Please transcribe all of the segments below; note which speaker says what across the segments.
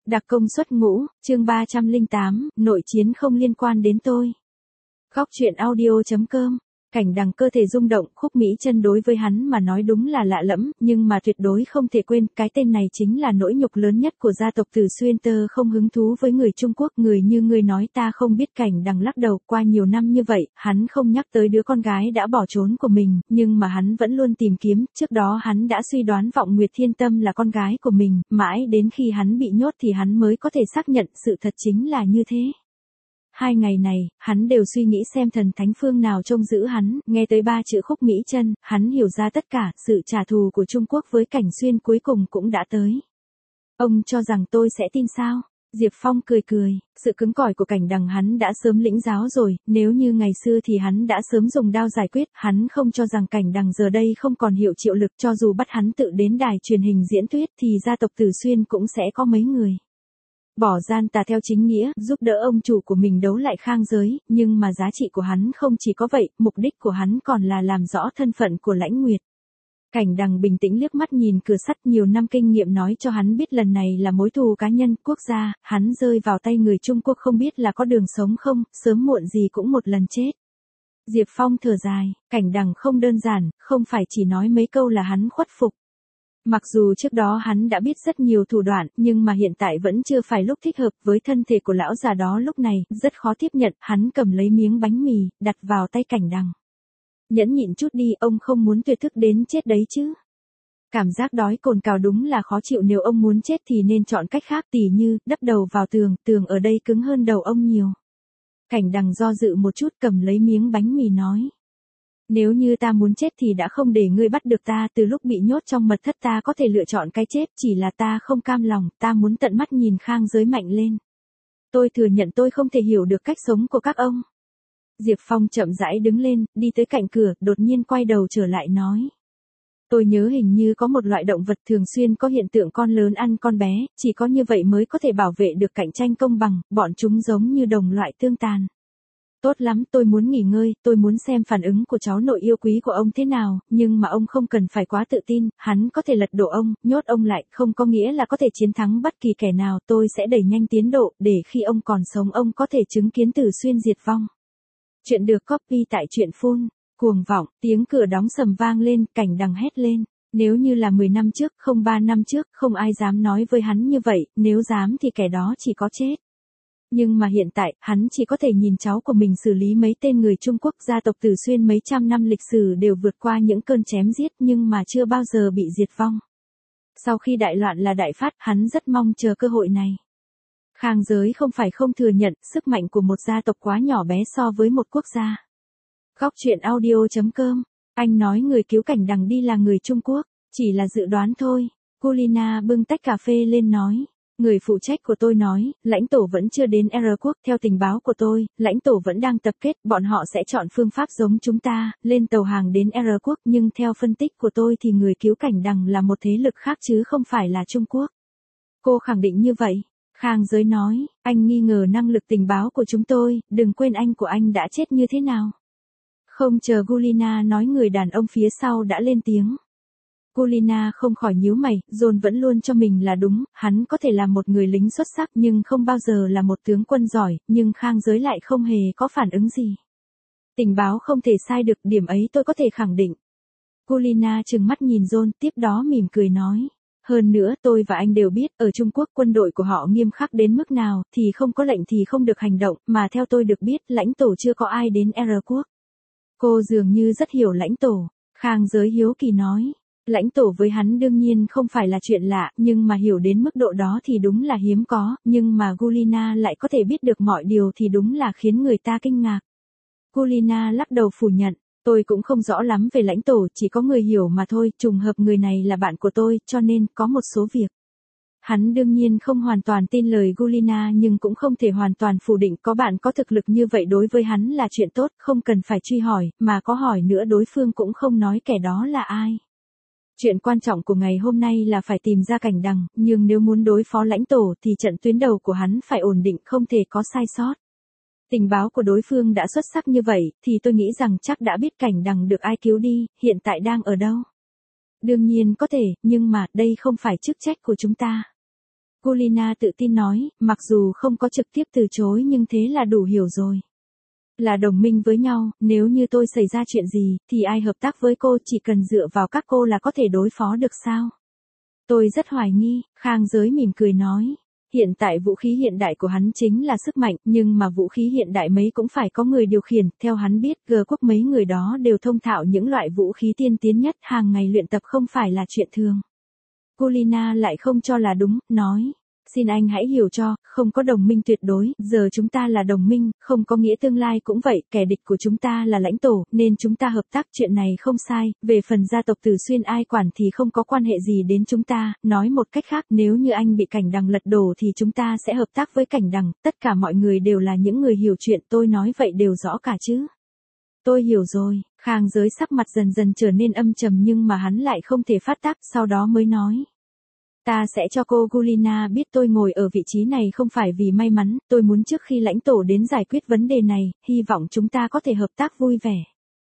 Speaker 1: Đặc công xuất ngũ, chương 308, nội chiến không liên quan đến tôi. Góc truyện audio.com. Cảnh Đằng cơ thể rung động, Khúc Mỹ Chân đối với hắn mà nói đúng là lạ lẫm, nhưng mà tuyệt đối không thể quên, cái tên này chính là nỗi nhục lớn nhất của gia tộc Từ Xuyên. Tơ không hứng thú với người Trung Quốc, người như ngươi nói ta không biết. Cảnh Đằng lắc đầu, qua nhiều năm như vậy, hắn không nhắc tới đứa con gái đã bỏ trốn của mình, nhưng mà hắn vẫn luôn tìm kiếm, trước đó hắn đã suy đoán Vọng Nguyệt Thiên Tâm là con gái của mình, mãi đến khi hắn bị nhốt thì hắn mới có thể xác nhận sự thật chính là như thế. 2 ngày này, hắn đều suy nghĩ xem thần thánh phương nào trông giữ hắn, nghe tới 3 chữ Khúc Mỹ Chân, hắn hiểu ra tất cả, sự trả thù của Trung Quốc với Cảnh Xuyên cuối cùng cũng đã tới. Ông cho rằng tôi sẽ tin sao? Diệp Phong cười cười, sự cứng cỏi của Cảnh Đằng hắn đã sớm lĩnh giáo rồi, nếu như ngày xưa thì hắn đã sớm dùng đao giải quyết, hắn không cho rằng Cảnh Đằng giờ đây không còn hiệu triệu lực, cho dù bắt hắn tự đến đài truyền hình diễn thuyết thì gia tộc Từ Xuyên cũng sẽ có mấy người bỏ gian tà theo chính nghĩa, giúp đỡ ông chủ của mình đấu lại Khang Giới, nhưng mà giá trị của hắn không chỉ có vậy, mục đích của hắn còn là làm rõ thân phận của Lãnh Nguyệt. Cảnh Đằng bình tĩnh liếc mắt nhìn cửa sắt, nhiều năm kinh nghiệm nói cho hắn biết lần này là mối thù cá nhân, quốc gia, hắn rơi vào tay người Trung Quốc không biết là có đường sống không, sớm muộn gì cũng một lần chết. Diệp Phong thở dài, Cảnh Đằng không đơn giản, không phải chỉ nói mấy câu là hắn khuất phục. Mặc dù trước đó hắn đã biết rất nhiều thủ đoạn, nhưng mà hiện tại vẫn chưa phải lúc thích hợp với thân thể của lão già đó lúc này, rất khó tiếp nhận, hắn cầm lấy miếng bánh mì, đặt vào tay Cảnh Đằng. Nhẫn nhịn chút đi, ông không muốn tuyệt thức đến chết đấy chứ. Cảm giác đói cồn cào đúng là khó chịu, nếu ông muốn chết thì nên chọn cách khác, tỉ như, đắp đầu vào tường, tường ở đây cứng hơn đầu ông nhiều. Cảnh Đằng do dự một chút, cầm lấy miếng bánh mì nói. Nếu như ta muốn chết thì đã không để ngươi bắt được ta, từ lúc bị nhốt trong mật thất ta có thể lựa chọn cái chết, chỉ là ta không cam lòng, ta muốn tận mắt nhìn Khang Giới mạnh lên. Tôi thừa nhận tôi không thể hiểu được cách sống của các ông. Diệp Phong chậm rãi đứng lên, đi tới cạnh cửa, đột nhiên quay đầu trở lại nói. Tôi nhớ hình như có một loại động vật thường xuyên có hiện tượng con lớn ăn con bé, chỉ có như vậy mới có thể bảo vệ được cạnh tranh công bằng, bọn chúng giống như đồng loại tương tàn. Tốt lắm, tôi muốn nghỉ ngơi, tôi muốn xem phản ứng của cháu nội yêu quý của ông thế nào, nhưng mà ông không cần phải quá tự tin, hắn có thể lật đổ ông, nhốt ông lại, không có nghĩa là có thể chiến thắng bất kỳ kẻ nào, tôi sẽ đẩy nhanh tiến độ, để khi ông còn sống ông có thể chứng kiến Từ Xuyên diệt vong. Chuyện được copy tại truyện phun, cuồng vọng, tiếng cửa đóng sầm vang lên, Cảnh Đằng hét lên. Nếu như là 10 năm trước, không 3 năm trước, không ai dám nói với hắn như vậy, nếu dám thì kẻ đó chỉ có chết. Nhưng mà hiện tại, hắn chỉ có thể nhìn cháu của mình xử lý mấy tên người Trung Quốc. Gia tộc Từ Xuyên mấy trăm năm lịch sử đều vượt qua những cơn chém giết nhưng mà chưa bao giờ bị diệt vong. Sau khi đại loạn là đại phát, hắn rất mong chờ cơ hội này. Khang Giới không phải không thừa nhận, sức mạnh của một gia tộc quá nhỏ bé so với một quốc gia. Góc truyện audio.com. Anh nói người cứu Cảnh Đằng đi là người Trung Quốc, chỉ là dự đoán thôi. Culina bưng tách cà phê lên nói. Người phụ trách của tôi nói, lãnh tổ vẫn chưa đến R quốc, theo tình báo của tôi, lãnh tổ vẫn đang tập kết, bọn họ sẽ chọn phương pháp giống chúng ta, lên tàu hàng đến R quốc, nhưng theo phân tích của tôi thì người cứu Cảnh Đằng là một thế lực khác chứ không phải là Trung Quốc. Cô khẳng định như vậy. Khang Giới nói, anh nghi ngờ năng lực tình báo của chúng tôi, đừng quên anh của anh đã chết như thế nào. Không chờ Gulina nói, người đàn ông phía sau đã lên tiếng. Gulina không khỏi nhíu mày, John vẫn luôn cho mình là đúng, hắn có thể là một người lính xuất sắc nhưng không bao giờ là một tướng quân giỏi, nhưng Khang Giới lại không hề có phản ứng gì. Tình báo không thể sai được, điểm ấy tôi có thể khẳng định. Gulina trừng mắt nhìn John, tiếp đó mỉm cười nói. Hơn nữa tôi và anh đều biết, ở Trung Quốc quân đội của họ nghiêm khắc đến mức nào, thì không có lệnh thì không được hành động, mà theo tôi được biết, lãnh tổ chưa có ai đến R quốc. Cô dường như rất hiểu lãnh tổ. Khang Giới hiếu kỳ nói. Lãnh tổ với hắn đương nhiên không phải là chuyện lạ, nhưng mà hiểu đến mức độ đó thì đúng là hiếm có, nhưng mà Gulina lại có thể biết được mọi điều thì đúng là khiến người ta kinh ngạc. Gulina lắc đầu phủ nhận, tôi cũng không rõ lắm về lãnh tổ, chỉ có người hiểu mà thôi, trùng hợp người này là bạn của tôi, cho nên có một số việc. Hắn đương nhiên không hoàn toàn tin lời Gulina nhưng cũng không thể hoàn toàn phủ định, có bạn có thực lực như vậy đối với hắn là chuyện tốt, không cần phải truy hỏi, mà có hỏi nữa đối phương cũng không nói kẻ đó là ai. Chuyện quan trọng của ngày hôm nay là phải tìm ra Cảnh Đằng, nhưng nếu muốn đối phó lãnh tổ thì trận tuyến đầu của hắn phải ổn định, không thể có sai sót. Tình báo của đối phương đã xuất sắc như vậy, thì tôi nghĩ rằng chắc đã biết Cảnh Đằng được ai cứu đi, hiện tại đang ở đâu. Đương nhiên có thể, nhưng mà đây không phải chức trách của chúng ta. Gulina tự tin nói, mặc dù không có trực tiếp từ chối nhưng thế là đủ hiểu rồi. Là đồng minh với nhau, nếu như tôi xảy ra chuyện gì, thì ai hợp tác với cô, chỉ cần dựa vào các cô là có thể đối phó được sao? Tôi rất hoài nghi, Khang Giới mỉm cười nói. Hiện tại vũ khí hiện đại của hắn chính là sức mạnh, nhưng mà vũ khí hiện đại mấy cũng phải có người điều khiển, theo hắn biết, G quốc mấy người đó đều thông thạo những loại vũ khí tiên tiến nhất, hàng ngày luyện tập không phải là chuyện thường. Gulina lại không cho là đúng, nói. Xin anh hãy hiểu cho, không có đồng minh tuyệt đối, giờ chúng ta là đồng minh, không có nghĩa tương lai cũng vậy, kẻ địch của chúng ta là lãnh tổ, nên chúng ta hợp tác, chuyện này không sai, về phần gia tộc Tử Xuyên ai quản thì không có quan hệ gì đến chúng ta, nói một cách khác, nếu như anh bị Cảnh Đằng lật đổ thì chúng ta sẽ hợp tác với Cảnh Đằng, tất cả mọi người đều là những người hiểu chuyện, tôi nói vậy đều rõ cả chứ. Tôi hiểu rồi, Khang Giới sắc mặt dần dần trở nên âm trầm nhưng mà hắn lại không thể phát tác, sau đó mới nói. Ta sẽ cho cô Gulina biết tôi ngồi ở vị trí này không phải vì may mắn, tôi muốn trước khi lãnh tổ đến giải quyết vấn đề này, hy vọng chúng ta có thể hợp tác vui vẻ.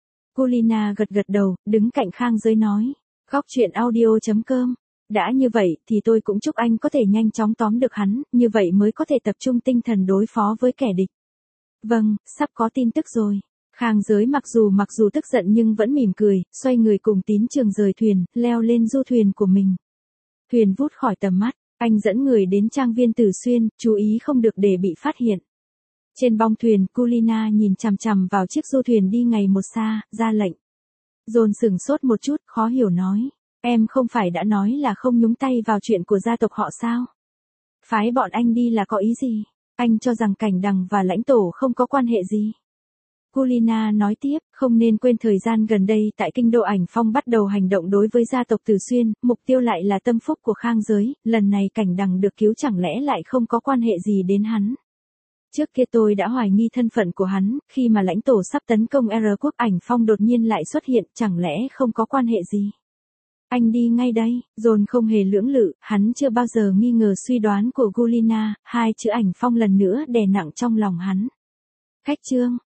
Speaker 1: Gulina gật gật đầu, đứng cạnh Khang Giới nói. Góc truyện audio.com. Đã như vậy thì tôi cũng chúc anh có thể nhanh chóng tóm được hắn, như vậy mới có thể tập trung tinh thần đối phó với kẻ địch. Vâng, sắp có tin tức rồi. Khang Giới mặc dù tức giận nhưng vẫn mỉm cười, xoay người cùng Tín Trường rời thuyền, leo lên du thuyền của mình. Thuyền vút khỏi tầm mắt, anh dẫn người đến trang viên Tử Xuyên, chú ý không được để bị phát hiện. Trên bong thuyền, Gulina nhìn chằm chằm vào chiếc du thuyền đi ngày một xa, ra lệnh. Dồn sửng sốt một chút, khó hiểu nói. Em không phải đã nói là không nhúng tay vào chuyện của gia tộc họ sao? Phái bọn anh đi là có ý gì? Anh cho rằng Cảnh Đằng và lãnh tổ không có quan hệ gì? Gulina nói tiếp, không nên quên thời gian gần đây tại kinh đô Ảnh Phong bắt đầu hành động đối với gia tộc Tử Xuyên, mục tiêu lại là tâm phúc của Khang Giới, lần này Cảnh Đằng được cứu chẳng lẽ lại không có quan hệ gì đến hắn. Trước kia tôi đã hoài nghi thân phận của hắn, khi mà lãnh tổ sắp tấn công R quốc Ảnh Phong đột nhiên lại xuất hiện, chẳng lẽ không có quan hệ gì. Anh đi ngay đây, Dồn không hề lưỡng lự, hắn chưa bao giờ nghi ngờ suy đoán của Gulina, hai chữ Ảnh Phong lần nữa đè nặng trong lòng hắn. Khách trương.